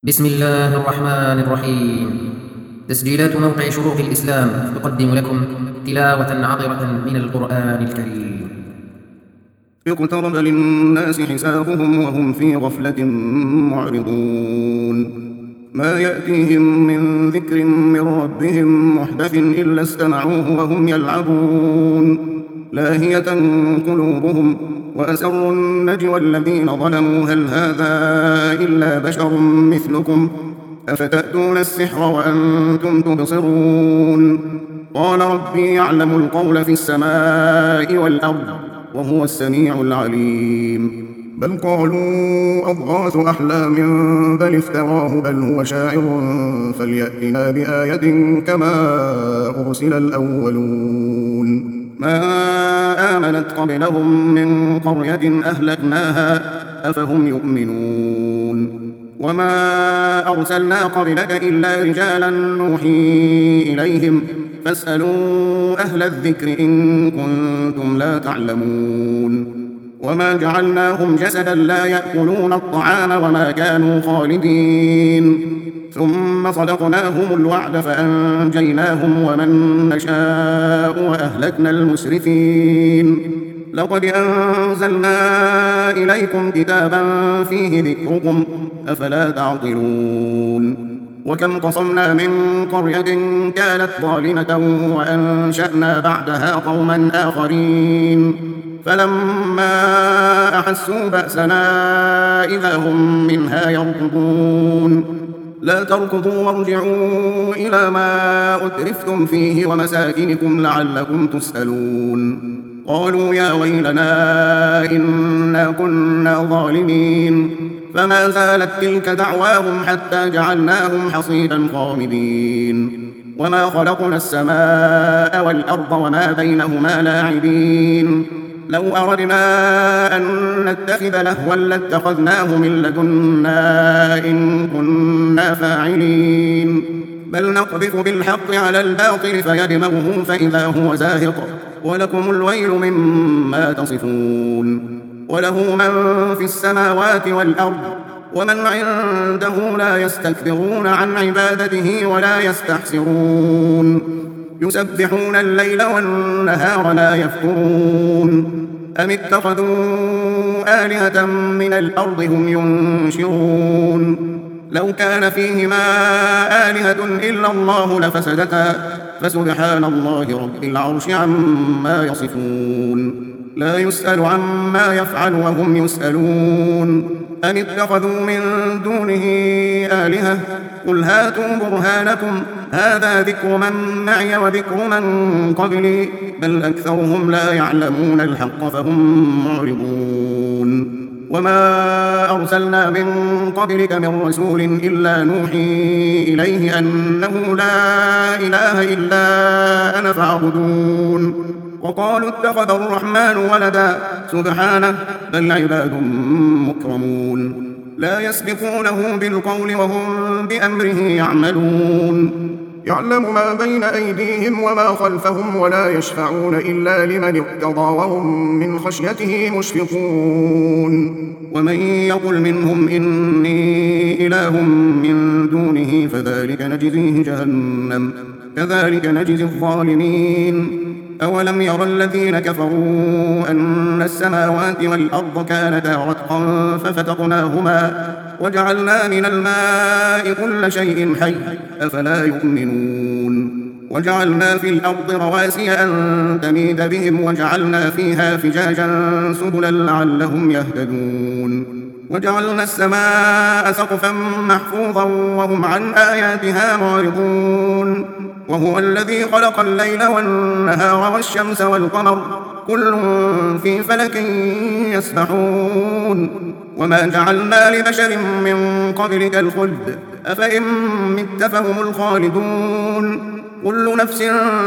بسم الله الرحمن الرحيم. تسجيلات موقع شروق الإسلام تقدم لكم تلاوة عطرة من القرآن الكريم. اقترب للناس حسابهم وهم في غفلة معرضون. ما يأتيهم من ذكر من ربهم محدث إلا استمعوه وهم يلعبون لاهية قلوبهم وأسروا النجوى الذين ظلموا هل هذا إلا بشر مثلكم أفتأتون السحر وأنتم تبصرون. قال ربي يعلم القول في السماء والأرض وهو السميع العليم. بل قالوا أضغاث أحلام بل افتراه بل هو شاعر فليأتنا بآية كما أرسل الأولون. ما آمنت قبلهم من قرية أهلكناها أفهم يؤمنون. وما أرسلنا قبلك إلا رجالا نوحي إليهم فاسألوا أهل الذكر إن كنتم لا تعلمون. وما جعلناهم جسدا لا يأكلون الطعام وما كانوا خالدين ثم صدقناهم الوعد فأنجيناهم ومن نشاء وأهلكنا المسرفين. لقد أنزلنا إليكم كتابا فيه ذكركم أفلا تعقلون. وكم قصمنا من قرية كانت ظالمة وأنشأنا بعدها قوما آخرين فلما أحسوا بأسنا إذا هم منها يركضون. لا تركضوا وارجعوا إلى ما أترفتم فيه ومساكنكم لعلكم تسألون. قالوا يا ويلنا إنا كنا ظالمين فما زالت تلك دعواهم حتى جعلناهم حصيدا خامدين. وما خلقنا السماء والأرض وما بينهما لاعبين. لو أردنا أن نتخذ لهوا لاتخذناه من لدنا إن كنا فاعلين. بل نقذف بالحق على الباطل فيدمغه فإذا هو زاهق ولكم الويل مما تصفون. وله من في السماوات والأرض ومن عنده لا يستكبرون عن عبادته ولا يستحسرون. يسبحون الليل والنهار لا يفترون. أم اتخذوا آلهة من الأرض هم ينشرون. لو كان فيهما آلهة إلا الله لفسدتا فسبحان الله رب العرش عما يصفون. لا يسأل عما يفعل وهم يسألون. أم اتخذوا من دونه آلهة قل هاتوا برهانكم هذا ذكر من معي وذكر من قبلي بل أكثرهم لا يعلمون الحق فهم معرضون. وما أرسلنا من قبلك من رسول إلا نوحي إليه أنه لا إله إلا أنا فاعبدون. وقالوا اتخذ الرحمن ولدا سبحانه بل عباد مكرمون لا يسبقونه بالقول وهم بأمره يعملون. يعلم ما بين أيديهم وما خلفهم ولا يشفعون إلا لمن ارتضى وهم من خشيته مشفقون. ومن يقل منهم إني إله من دونه فذلك نجزيه جهنم كذلك نجزي الظالمين. أولم يرى الذين كفروا أن السماوات والأرض كانتا رتقا ففتقناهما وجعلنا من الماء كل شيء حي أفلا يؤمنون. وجعلنا في الأرض رواسي أن تميد بهم وجعلنا فيها فجاجا سبلا لعلهم يهتدون. وجعلنا السماء سقفا محفوظا وهم عن آياتها معرضون. وهو الذي خلق الليل والنهار والشمس والقمر كل في فلك يسبحون. وما جعلنا لبشر من قبلك الخلد أفإن مت فهم الخالدون. كل نفس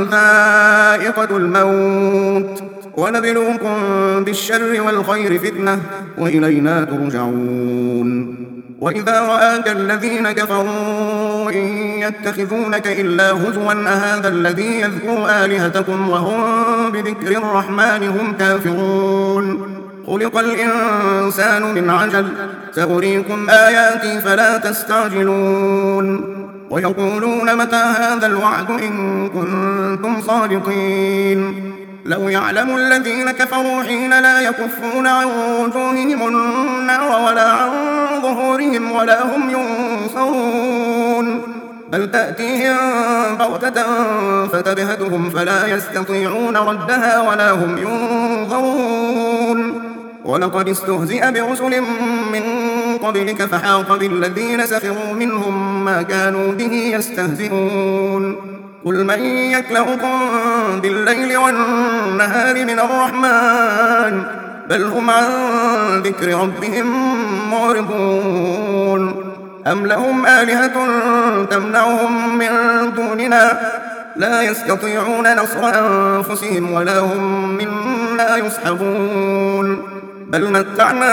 ذائقة الموت ونبلوكم بالشر والخير فتنة وإلينا ترجعون. وإذا رآك الذين كفروا إن يتخذونك إلا هزوا أهذا الذي يذكر آلهتكم وهم بذكر الرحمن هم كافرون. خلق الإنسان من عجل سأريكم آياتي فلا تستعجلون ويقولون متى هذا الوعد إن كنتم صادقين لو يعلم الذين كفروا حين لا يكفون عن وجوههم النار ولا عن ظهورهم ولا هم ينصرون بل تأتيهم بغتة فتبهتهم فلا يستطيعون ردها ولا هم ينظرون ولقد استهزئ برسل من قبلك فحاق بالذين سخروا منهم ما كانوا به يستهزئون قل من يكلؤكم بالليل والنهار من الرحمن بل هم عن ذكر ربهم معرضون أم لهم آلهة تمنعهم من دوننا لا يستطيعون نصر أنفسهم ولا هم منا يسحبون بل متعنا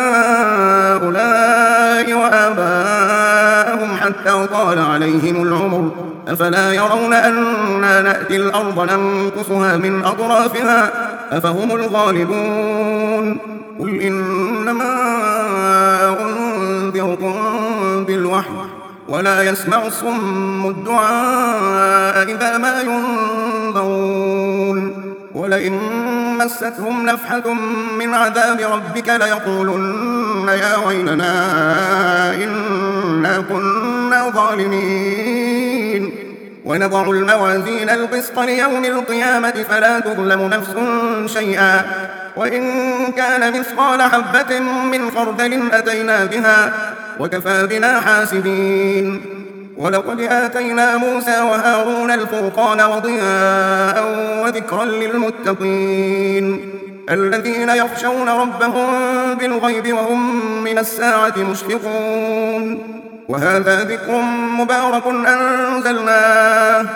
هؤلاء وآباءهم حتى طال عليهم العمر أفلا يرون أنا نأتي الأرض ننقصها من أطرافها أفهم الغالبون قل إنما أنذركم بالوحي ولا يسمع الصم الدعاء إذا ما ينذرون ولئن مستهم نفحة من عذاب ربك ليقولن يا ويلنا إنا كنا ظالمين ونضع الموازين القسط ليوم القيامة فلا تظلم نفس شيئا وإن كان مثقال حبة من خردل أتينا بها وكفى بنا حاسبين ولقد آتينا موسى وهارون الفرقان وضياء وذكرا للمتقين الذين يخشون ربهم بالغيب وهم من الساعة مشفقون وهذا ذكر مبارك أنزلناه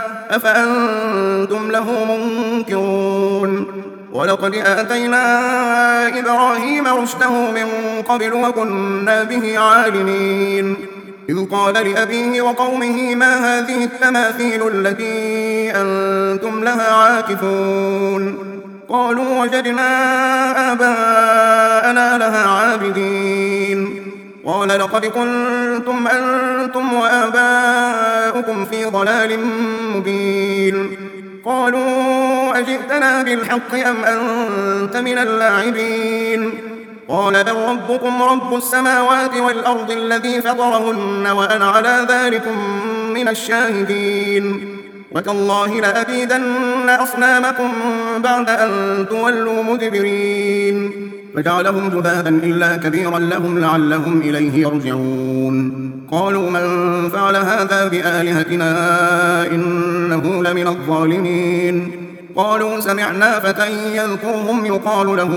أفأنتم له منكرون ولقد آتينا إبراهيم رشده من قبل وكنا به عالمين إذ قال لأبيه وقومه ما هذه التماثيل التي أنتم لها عاكفون قالوا وجدنا آباءنا لها عابدين قال لقد كنتم أنتم وآباؤكم في ضلال مبين قالوا أجئتنا بالحق أم أنت من اللاعبين قال بل ربكم رب السماوات والأرض الذي فطرهن وأنا على ذلكم من الشاهدين وتالله لأكيدن أصنامكم بعد أن تولوا مدبرين فجعلهم جذاذا إلا كبيرا لهم لعلهم إليه يرجعون قالوا من فعل هذا بآلهتنا إنه لمن الظالمين قالوا سمعنا فتى يذكرهم يقال له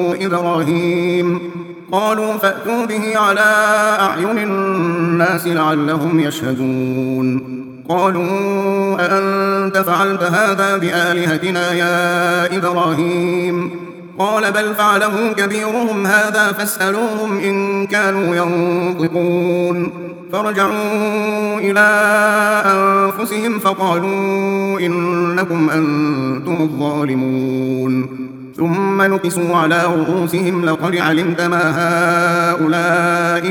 إبراهيم قالوا فأتوا به على أعين الناس لعلهم يشهدون قالوا أأنت فعلت هذا بآلهتنا يا إبراهيم قال بل فعله كبيرهم هذا فاسألوهم إن كانوا ينطقون فرجعوا إلى أنفسهم فقالوا إنكم أنتم الظالمون ثم نكسوا على رؤوسهم لقد علمت ما هؤلاء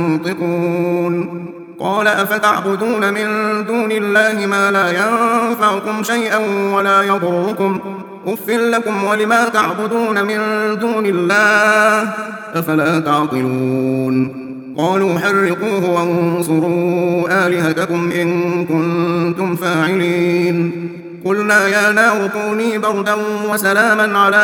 ينطقون قال أفتعبدون من دون الله ما لا ينفعكم شيئا ولا يضركم أف لكم ولما تعبدون من دون الله أفلا تعقلون قالوا حرقوه وانصروا آلهتكم إن كنتم فاعلين قلنا يا نار كوني بردا وسلاما على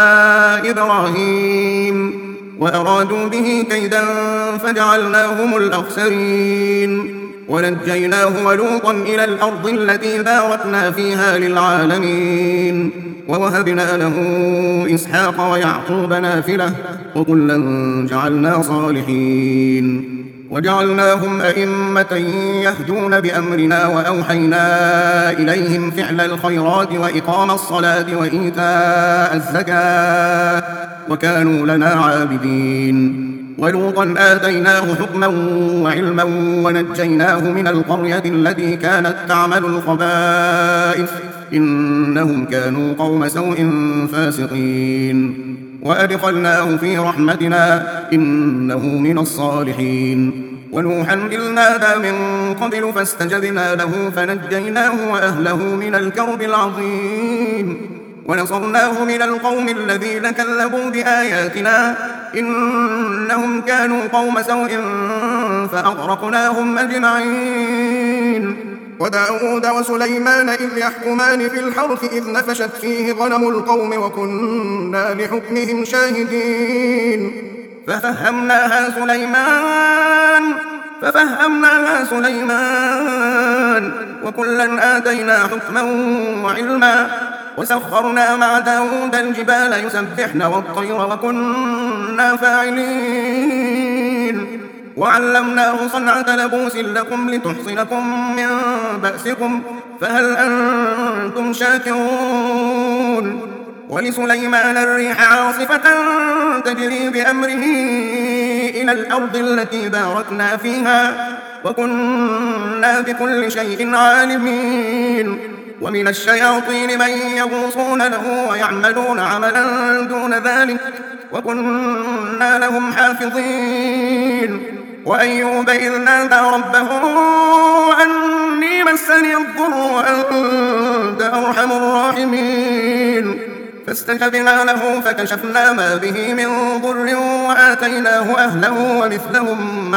إبراهيم وأرادوا به كيدا فجعلناهم الأخسرين ونجيناه ولوطا إلى الأرض التي باركنا فيها للعالمين ووهبنا له إسحاق ويعقوب نافلة وكلا جعلنا صالحين وجعلناهم أئمة يهدون بأمرنا وأوحينا إليهم فعل الخيرات وإقام الصلاة وإيتاء الزكاة وكانوا لنا عابدين ولوطا آتيناه حكما وعلما ونجيناه من القرية التي كانت تعمل الخبائث إنهم كانوا قوم سوء فاسقين وأدخلناه في رحمتنا إنه من الصالحين. ونوحا إذ نادى من قبل فاستجبنا له فنجيناه وأهله من الكرب العظيم ونصرناه من القوم الذين كذبوا بآياتنا إنهم كانوا قوم سوء فأغرقناهم أجمعين. وداود وسليمان إذ يحكمان في الحرث إذ نفشت فيه غنم القوم وكنا لحكمهم شاهدين ففهمناها سليمان وكلا آتينا حكما وعلما وسخرنا مع داود الجبال يسبحن والطير وكنا فاعلين وعلمناه صنعة لبوس لكم لتحصنكم من بأسكم فهل أنتم شاكرون. ولسليمان الريح عاصفة تجري بأمره إلى الأرض التي باركنا فيها وكنا بكل شيء عالمين. ومن الشياطين من يغوصون له ويعملون عملا دون ذلك وكنا لهم حافظين. وأيوب إذ نادى ربه أني مسني الضر وأنت أرحم الراحمين فاستجبنا له فكشفنا ما به من ضر وآتيناه أهله ومثلهم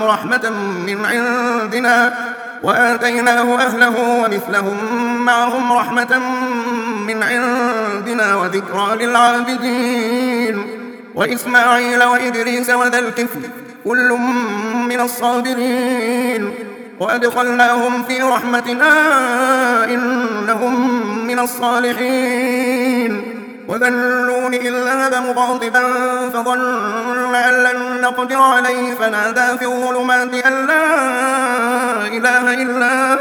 معهم رحمة من عندنا وذكرى للعابدين. وإسماعيل وإدريس وذا الكفل كل من الصابرين وأدخلناهم في رحمتنا إنهم من الصالحين. وذا النون إذ ذهب مغاضبا فظن أن لن نقدر عليه فنادى في الظلمات أن لا إله إلا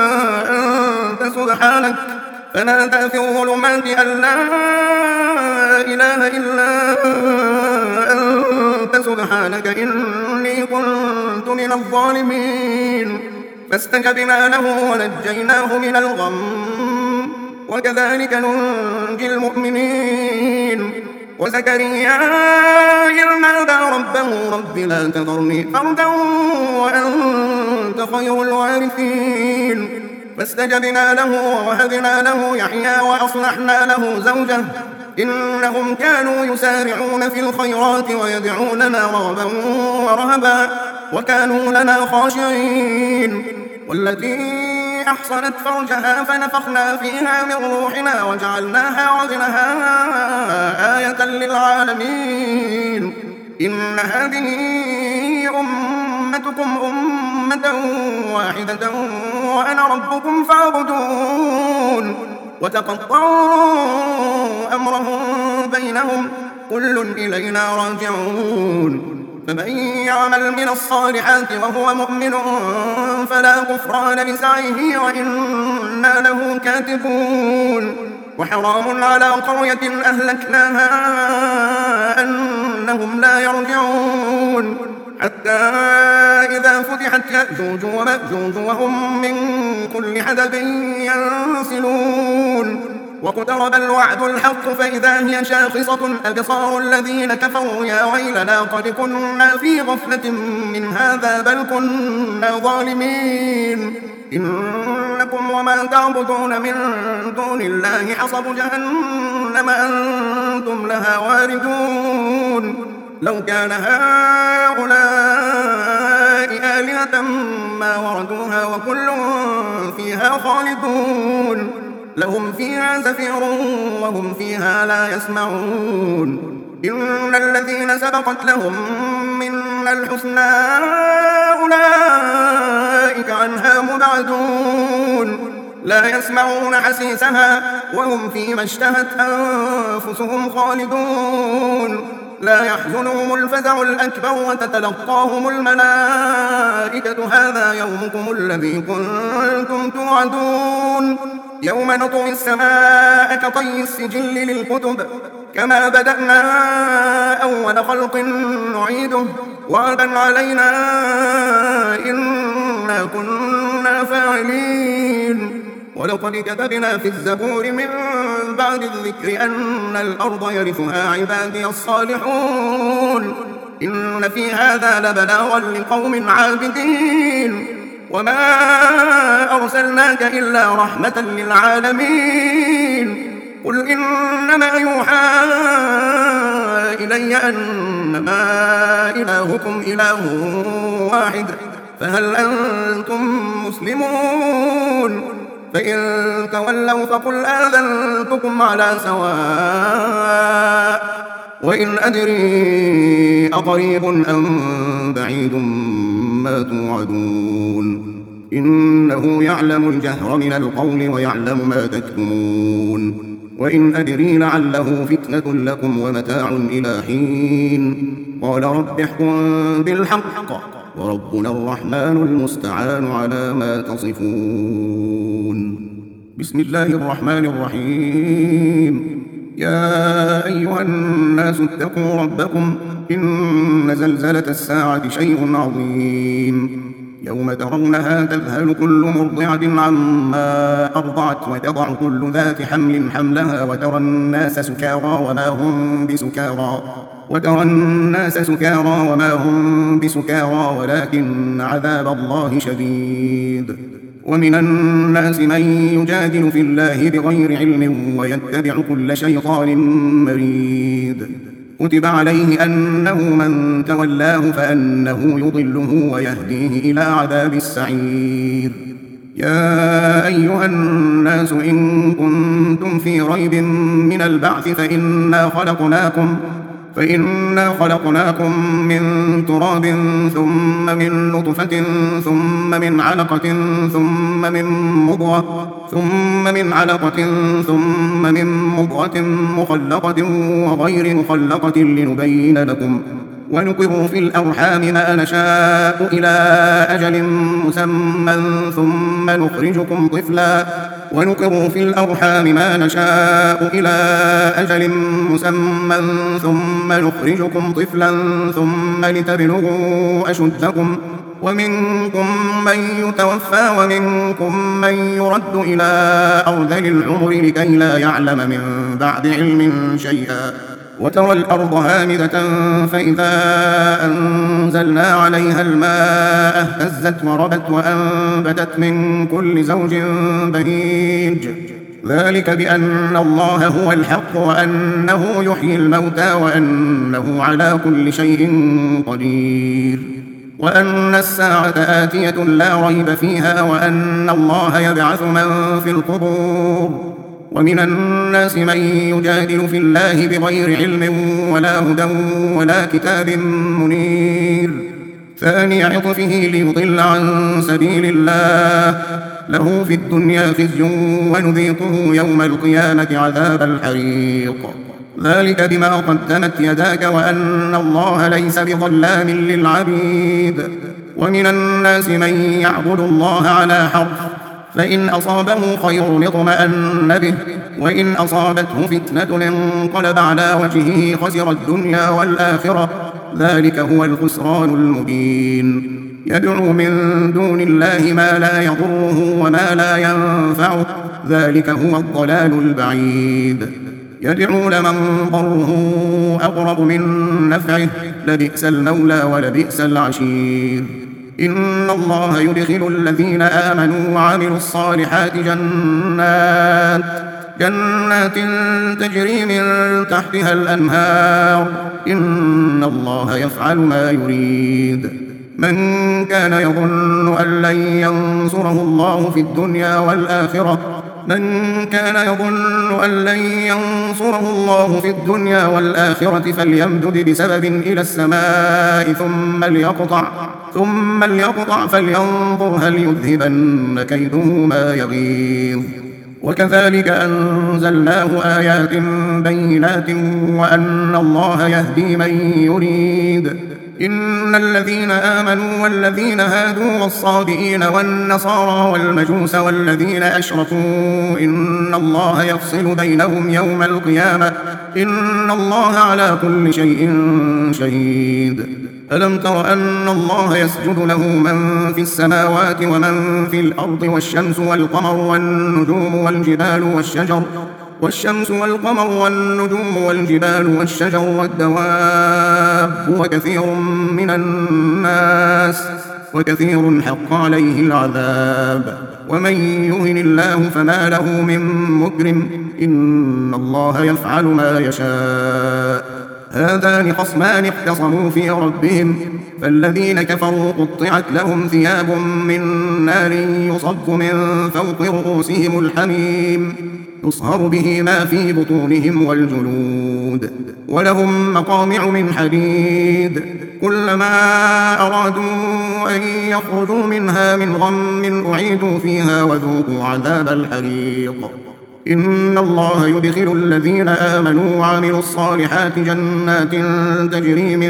أنت سبحانك إني كنت من الظالمين فاستجبنا له ونجيناه من الغم وكذلك ننجي المؤمنين. وزكريا إذ نادى ربه رب لا تذرني فردا وأنت خير الوارثين فاستجبنا له ووهبنا له يحيى وأصلحنا له زوجه إنهم كانوا يسارعون في الخيرات ويدعوننا رغبا ورهبا وكانوا لنا خاشعين. والتي أحصنت فرجها فنفخنا فيها من روحنا وجعلناها وابنها آية للعالمين. إن هذه أمتكم أمة واحدة وأنا ربكم فاعبدون. وتقطعوا أمرهم بينهم كل إلينا راجعون. فمن يعمل من الصالحات وهو مؤمن فلا كفران لسعيه وإنا له كاتبون. وحرام على قرية أهلكناها أنهم لا يرجعون حتى إذا فتحت يأجوج ومأجوج وهم من كل حدب ينسلون. واقترب الوعد الحق فإذا هي شاخصة أبصار الذين كفروا يا ويلنا قد كنا في غفلة من هذا بل كنا ظالمين. إنكم وما تعبدون من دون الله حصب جهنم أنتم لها واردون. لو كان هؤلاء آلهة ما وردوها وكل فيها خالدون. لهم فيها زفير وهم فيها لا يسمعون. إن الذين سبقت لهم منا الحسنى أولئك عنها مبعدون لا يسمعون حسيسها وهم فيما اشتهت أنفسهم خالدون. لا يحزنهم الفزع الأكبر وتتلقاهم الملائكة هذا يومكم الذي كنتم توعدون. يوم نطوي السماء كطي السجل للكتب كما بدأنا أول خلق نعيده وعدا علينا إنا كنا فاعلين. ولقد كتبنا في الزبور من بعد الذكر أن الأرض يرثها عبادي الصالحون إن في هذا لبلاغا لقوم عابدين وما أرسلناك إلا رحمة للعالمين قل إنما يوحى إلي أنما إلهكم إله واحد فهل أنتم مسلمون فإن تولوا فقل آذنتكم على سواء وإن أدري أقريب أم بعيد ما توعدون إنه يعلم الجهر من القول ويعلم ما تكتمون وإن أدري لعله فتنة لكم ومتاع إلى حين قال رب احكم بالحق وربنا الرحمن المستعان على ما تصفون بسم الله الرحمن الرحيم يا أيها الناس اتقوا ربكم إن زلزلة الساعة شيء عظيم يوم ترونها تذهل كل مرضعة عما أرضعت وتضع كل ذات حمل حملها وترى الناس سكارى وما هم بسكارى ولكن عذاب الله شديد ومن الناس من يجادل في الله بغير علم ويتبع كل شيطان مريد كتب عليه أنه من تولاه فأنه يضله ويهديه إلى عذاب السعير يا أيها الناس إن كنتم في ريب من البعث فإنا خلقناكم من تراب ثم من نطفة ثم من علقة ثم من مضغة مخلقة وغير مخلقة لنبين لكم ونقر في الأرحام ما نشاء إلى أجل مسمى ثم نخرجكم طفلا ثم لتبلغوا أشدكم ومنكم من يتوفى ومنكم من يرد إلى أرذل العمر لكي لا يعلم من بعد علم شيئا وترى الأرض هامدة فإذا أنزلنا عليها الماء اهتزت وربت وأنبتت من كل زوج بهيج ذلك بأن الله هو الحق وأنه يحيي الموتى وأنه على كل شيء قدير وأن الساعة آتية لا ريب فيها وأن الله يبعث من في القبور ومن الناس من يجادل في الله بغير علم ولا هدى ولا كتاب منير ثاني عطفه ليضل عن سبيل الله له في الدنيا خزي ونذيقه يوم القيامة عذاب الحريق ذلك بما قدمت يداك وأن الله ليس بظلام للعبيد ومن الناس من يعبد الله على حرف فإن أصابه خير اطمأن به وإن أصابته فتنة انقلب على وجهه خسر الدنيا والآخرة ذلك هو الخسران المبين يدعو من دون الله ما لا يضره وما لا ينفعه ذلك هو الضلال البعيد يدعو لمن ضره أقرب من نفعه لبئس المولى ولبئس العشير إن الله يدخل الذين آمنوا وعملوا الصالحات جنات تجري من تحتها الأنهار إن الله يفعل ما يريد من كان يظن أن لن ينصره الله في الدنيا والآخرة فليمدد بسبب إلى السماء ثم ليقطع فلينظر هل يذهبن كيده ما يغيظ وكذلك أنزلناه آيات بينات وأن الله يهدي من يريد إن الذين آمنوا والذين هادوا والصابئين والنصارى والمجوس والذين أشركوا إن الله يفصل بينهم يوم القيامة إن الله على كل شيء شهيد ألم تر أن الله يسجد له من في السماوات ومن في الأرض والشمس والقمر والجبال والشجر والدواب وكثير من الناس وكثير حق عليه العذاب ومن يهن الله فما له من مكرم إن الله يفعل ما يشاء هذان خصمان اختصموا في ربهم فالذين كفروا قطعت لهم ثياب من نار يصب من فوق رؤوسهم الحميم يصهر به ما في بطونهم والجلود ولهم مقامع من حديد كلما أرادوا أن يخرجوا منها من غم أعيدوا فيها وذوقوا عذاب الحريق إن الله يدخل الذين آمنوا وعملوا الصالحات جنات تجري من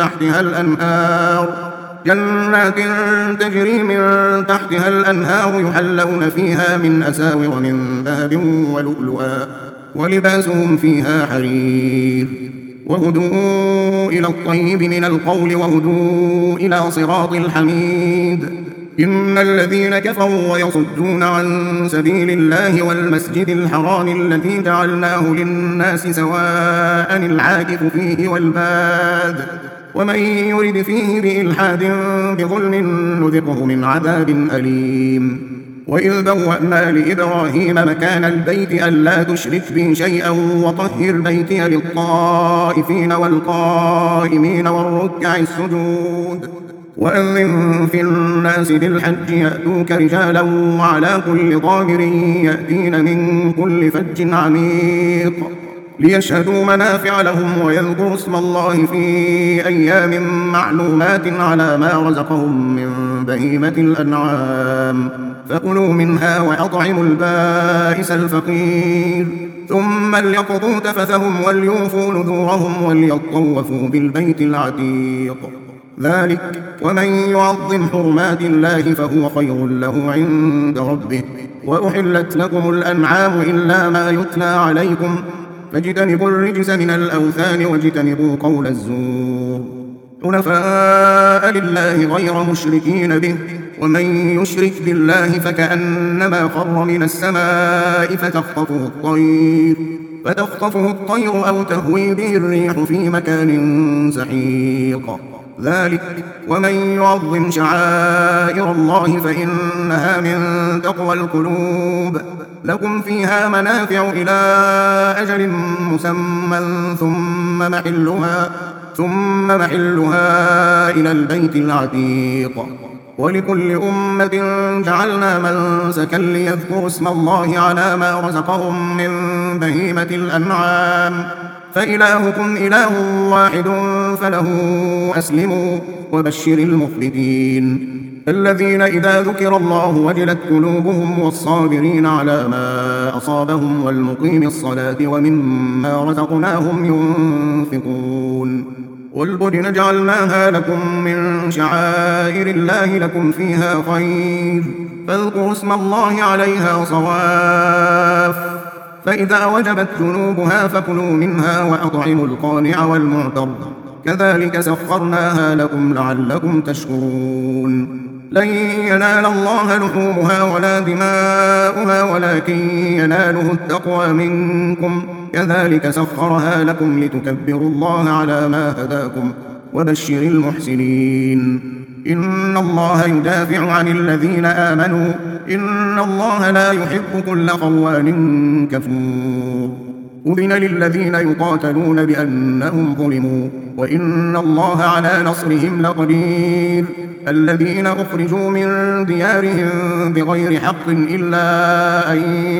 تحتها الأنهار يحلون فيها من أساور من ذهب ولؤلؤا ولباسهم فيها حرير وهدوا إلى الطيب من القول وهدوا إلى صراط الحميد إن الذين كفروا ويصدون عن سبيل الله والمسجد الحرام الذي جعلناه للناس سواء العاكف فيه والباد ومن يرد فيه بإلحاد بظلم نذقه من عذاب أليم وإذ بوأنا لإبراهيم مكان البيت ألا تشرك بي شيئا وطهر بيتي للطائفين والقائمين والركع السجود وأذن في الناس بالحج يأتوك رجالا وعلى كل ضامر يأتين من كل فج عميق ليشهدوا منافع لهم ويذكروا اسم الله في أيام معلومات على ما رزقهم من بهيمة الأنعام فكلوا منها وأطعموا البائس الفقير ثم ليقضوا تفثهم وليوفوا نذورهم وليطوفوا بالبيت العتيق ذلك ومن يعظم حرمات الله فهو خير له عند ربه وأحلت لكم الأنعام إلا ما يتلى عليكم فاجتنبوا الرجس من الأوثان واجتنبوا قول الزور حنفاء لله غير مشركين به ومن يشرك بالله فكأنما خر من السماء فتخطفه الطير أو تهوي به الريح في مكان سحيق ذلك ومن يعظم شعائر الله فإنها من تقوى القلوب لكم فيها منافع إلى أجل مسمى ثم محلها إلى البيت العتيق ولكل أمة جعلنا منسكا ليذكروا اسم الله على ما رزقهم من بهيمة الأنعام فإلهكم إله واحد فله أسلموا وبشر المخبتين الذين إذا ذكر الله وجلت قلوبهم والصابرين على ما أصابهم والمقيم الصلاة ومما رزقناهم ينفقون والبدن جعلناها لكم من شعائر الله لكم فيها خير فاذكروا اسم الله عليها صواف فإذا وجبت جنوبها فكلوا منها وأطعموا القانع والمعتر كذلك سخرناها لكم لعلكم تشكرون لن ينال الله لحومها ولا دماؤها ولكن يناله التقوى منكم كذلك سخرها لكم لتكبروا الله على ما هداكم وبشر المحسنين إن الله يدافع عن الذين آمنوا إن الله لا يحب كل خوان كفور أذن للذين يقاتلون بأنهم ظلموا وإن الله على نصرهم لقدير الذين أخرجوا من ديارهم بغير حق إلا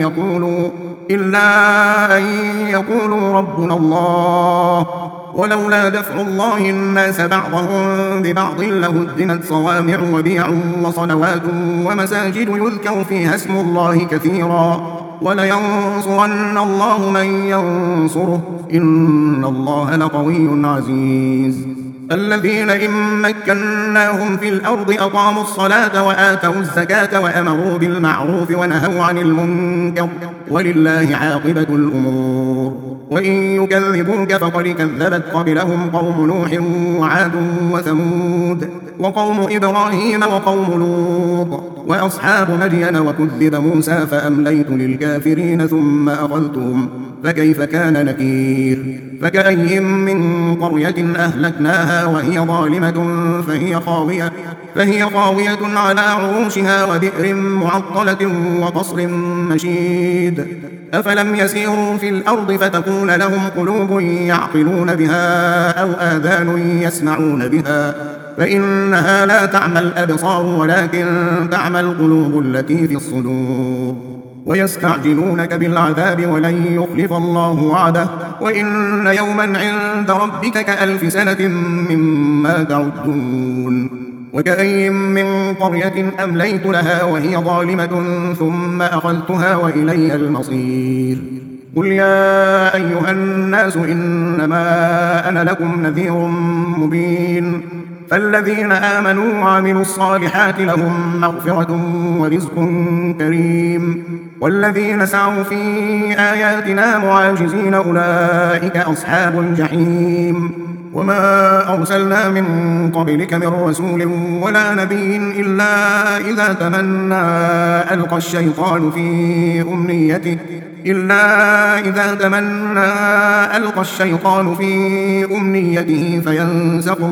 أن يقولوا ربنا الله ولولا دفع الله الناس بعضهم ببعض لهدمت صوامع وبيع وصلوات ومساجد يذكر فيها اسم الله كثيرا ولينصرن الله من ينصره إن الله لقوي عزيز الذين إن مكناهم في الأرض أقاموا الصلاة وآتوا الزكاة وأمروا بالمعروف ونهوا عن المنكر ولله عاقبة الأمور. وإن يكذبوك فقد كذبت قبلهم قوم نوح وعاد وثمود وقوم إبراهيم وقوم لوط وأصحاب مدين وكذب موسى فأمليت للكافرين ثم أخذتهم فكيف كان نكير. فكأي من قرية أهلكناها وهي ظالمة فهي خاوية على عروشها وبئر معطلة وقصر مشيد. أفلم يسيروا في الأرض فتكون لهم قلوب يعقلون بها أو آذان يسمعون بها فإنها لا تعمى الأبصار ولكن تعمى القلوب التي في الصدور. ويستعجلونك بالعذاب ولن يخلف الله وعده وإن يوما عند ربك كألف سنة مما تعدون. وكأي من قرية أمليت لها وهي ظالمة ثم أخذتها وإلي المصير. قل يا أيها الناس إنما أنا لكم نذير مبين. فالذين آمنوا وعملوا الصالحات لهم مغفرة ورزق كريم والذين سعوا في آياتنا معاجزين أولئك أصحاب الجحيم. وما أرسلنا من قبلك من رسول ولا نبي إلا إذا تمنى ألقى الشيطان في أمنيته فينسخ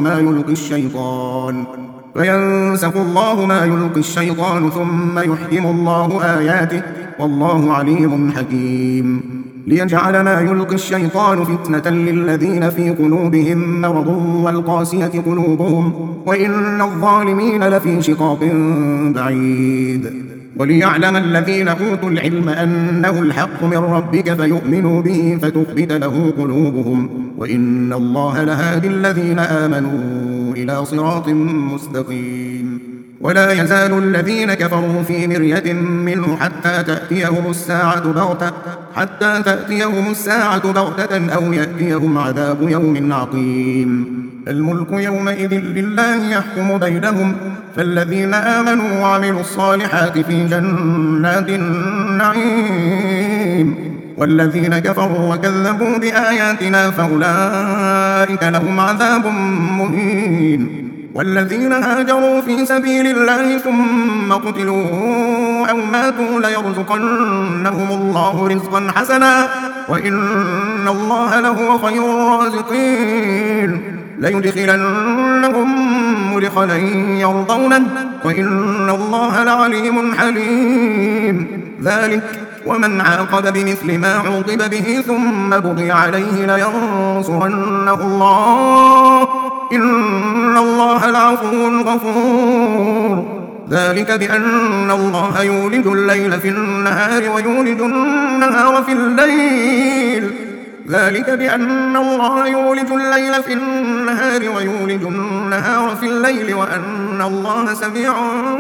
الله ما يلقي الشيطان ثم يحكم الله آياته والله عليم حكيم. ليجعل ما يلقي الشيطان فتنة للذين في قلوبهم مرض والقاسية قلوبهم وإن الظالمين لفي شقاق بعيد. وليعلم الذين أوتوا العلم أنه الحق من ربك فيؤمنوا به فتخبت له قلوبهم وإن الله لهادي الذين آمنوا إلى صراط مستقيم. ولا يزال الذين كفروا في مرية منه حتى تأتيهم الساعة بغتة أو يأتيهم عذاب يوم عقيم. الملك يومئذ لله يحكم بينهم فالذين آمنوا وعملوا الصالحات في جنات النعيم والذين كفروا وكذبوا بآياتنا فأولئك لهم عذاب مهين. والذين هاجروا في سبيل الله ثم قتلوا أو ماتوا ليرزقنهم الله رزقا حسنا وإن الله لهو خير الرازقين. ليدخلنهم مدخلا يرضونه وإن الله لعليم حليم. ذلك ومن عاقب بمثل ما عوقب به ثم بغي عليه لينصرنه الله إن الله لعفو غفور. ذلك بأن الله يولج الليل في النهار ويولج النهار في الليل وأن الله سميع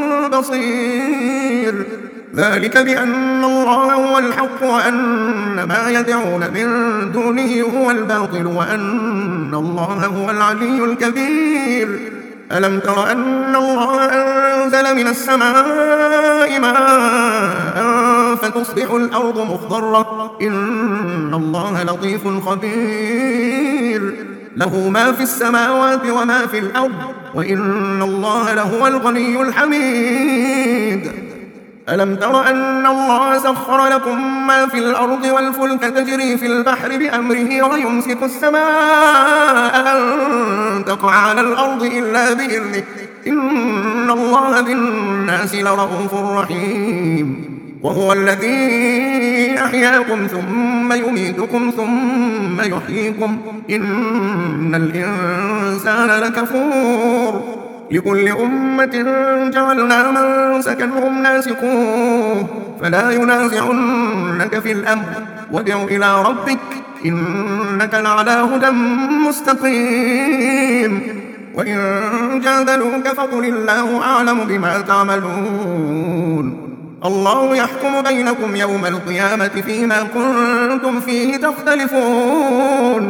بصير. ذلك بأن الله هو الحق وأن ما يدعون من دونه هو الباطل وأن الله هو العلي الكبير. ألم تر أن الله أنزل من السماء ماء فتصبح الأرض مخضرة إن الله لطيف خبير. له ما في السماوات وما في الأرض وإن الله لهو الغني الحميد. ألم تر أن الله سخر لكم ما في الأرض والفلك تجري في البحر بأمره ويمسك السماء أن تقع على الأرض إلا بإذنه إن الله بالناس لرءوف رحيم. وهو الذي أحياكم ثم يميتكم ثم يحييكم إن الإنسان لكفور. لكل أمة جعلنا منسكا هم ناسكوه فلا ينازعنك في الأمر وادع إلى ربك إنك لعلى هدى مستقيم. وإن جادلوك فقل الله أعلم بما تعملون. الله يحكم بينكم يوم القيامة فيما كنتم فيه تختلفون.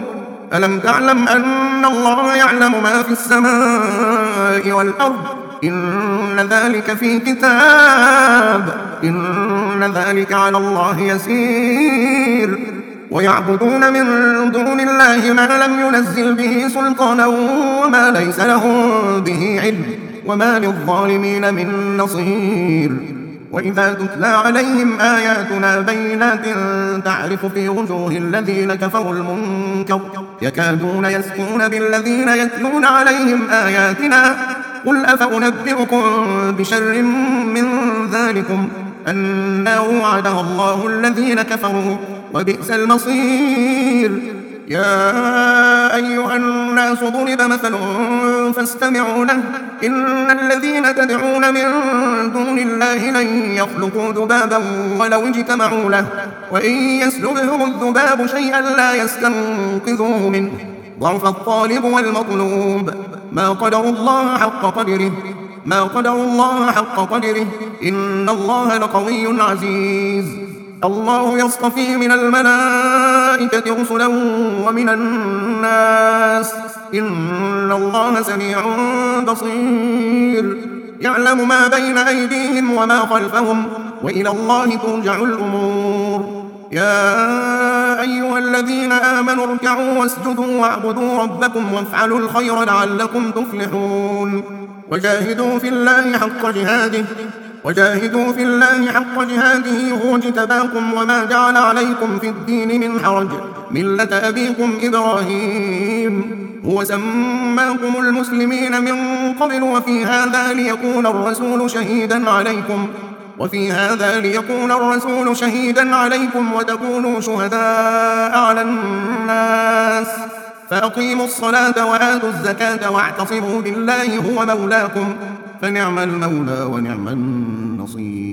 ألم تعلم أن الله يعلم ما في السماء والأرض إن ذلك في كتاب إن ذلك على الله يسير ويعبدون من دون الله ما لم ينزل به سلطانا وما ليس لهم به علم وما للظالمين من نصير وإذا تتلى عليهم آياتنا بينات تعرف في وجوه الذين كفروا المنكر يكادون يسكون بالذين يتلون عليهم آياتنا قل أفأنبئكم بشر من ذلكم النار وعدها الله الذين كفروا وبئس المصير يا أيها الناس ضرب مثل فاستمعوا له إن الذين تدعون من دون الله لن يخلقوا ذبابا ولو اجتمعوا له وإن يسلبهم الذباب شيئا لا يستنقذوه منه ضعف الطالب والمطلوب ما قدر الله حق قدره إن الله لقوي عزيز الله يصطفي من الملائكة رسلا ومن الناس إن الله سميع بصير يعلم ما بين أيديهم وما خلفهم وإلى الله ترجع الأمور يا أيها الذين آمنوا اركعوا واسجدوا واعبدوا ربكم وافعلوا الخير لعلكم تفلحون وجاهدوا في الله حق جهاده هو اجتباكم وما جعل عليكم في الدين من حرج ملة أبيكم إبراهيم هو سماكم المسلمين من قبل وفي هذا ليكون الرسول شهيدا عليكم وتكونوا شهداء على الناس فأقيموا الصلاة وآتوا الزكاة واعتصموا بالله هو مولاكم فنعم المولى ونعم النصير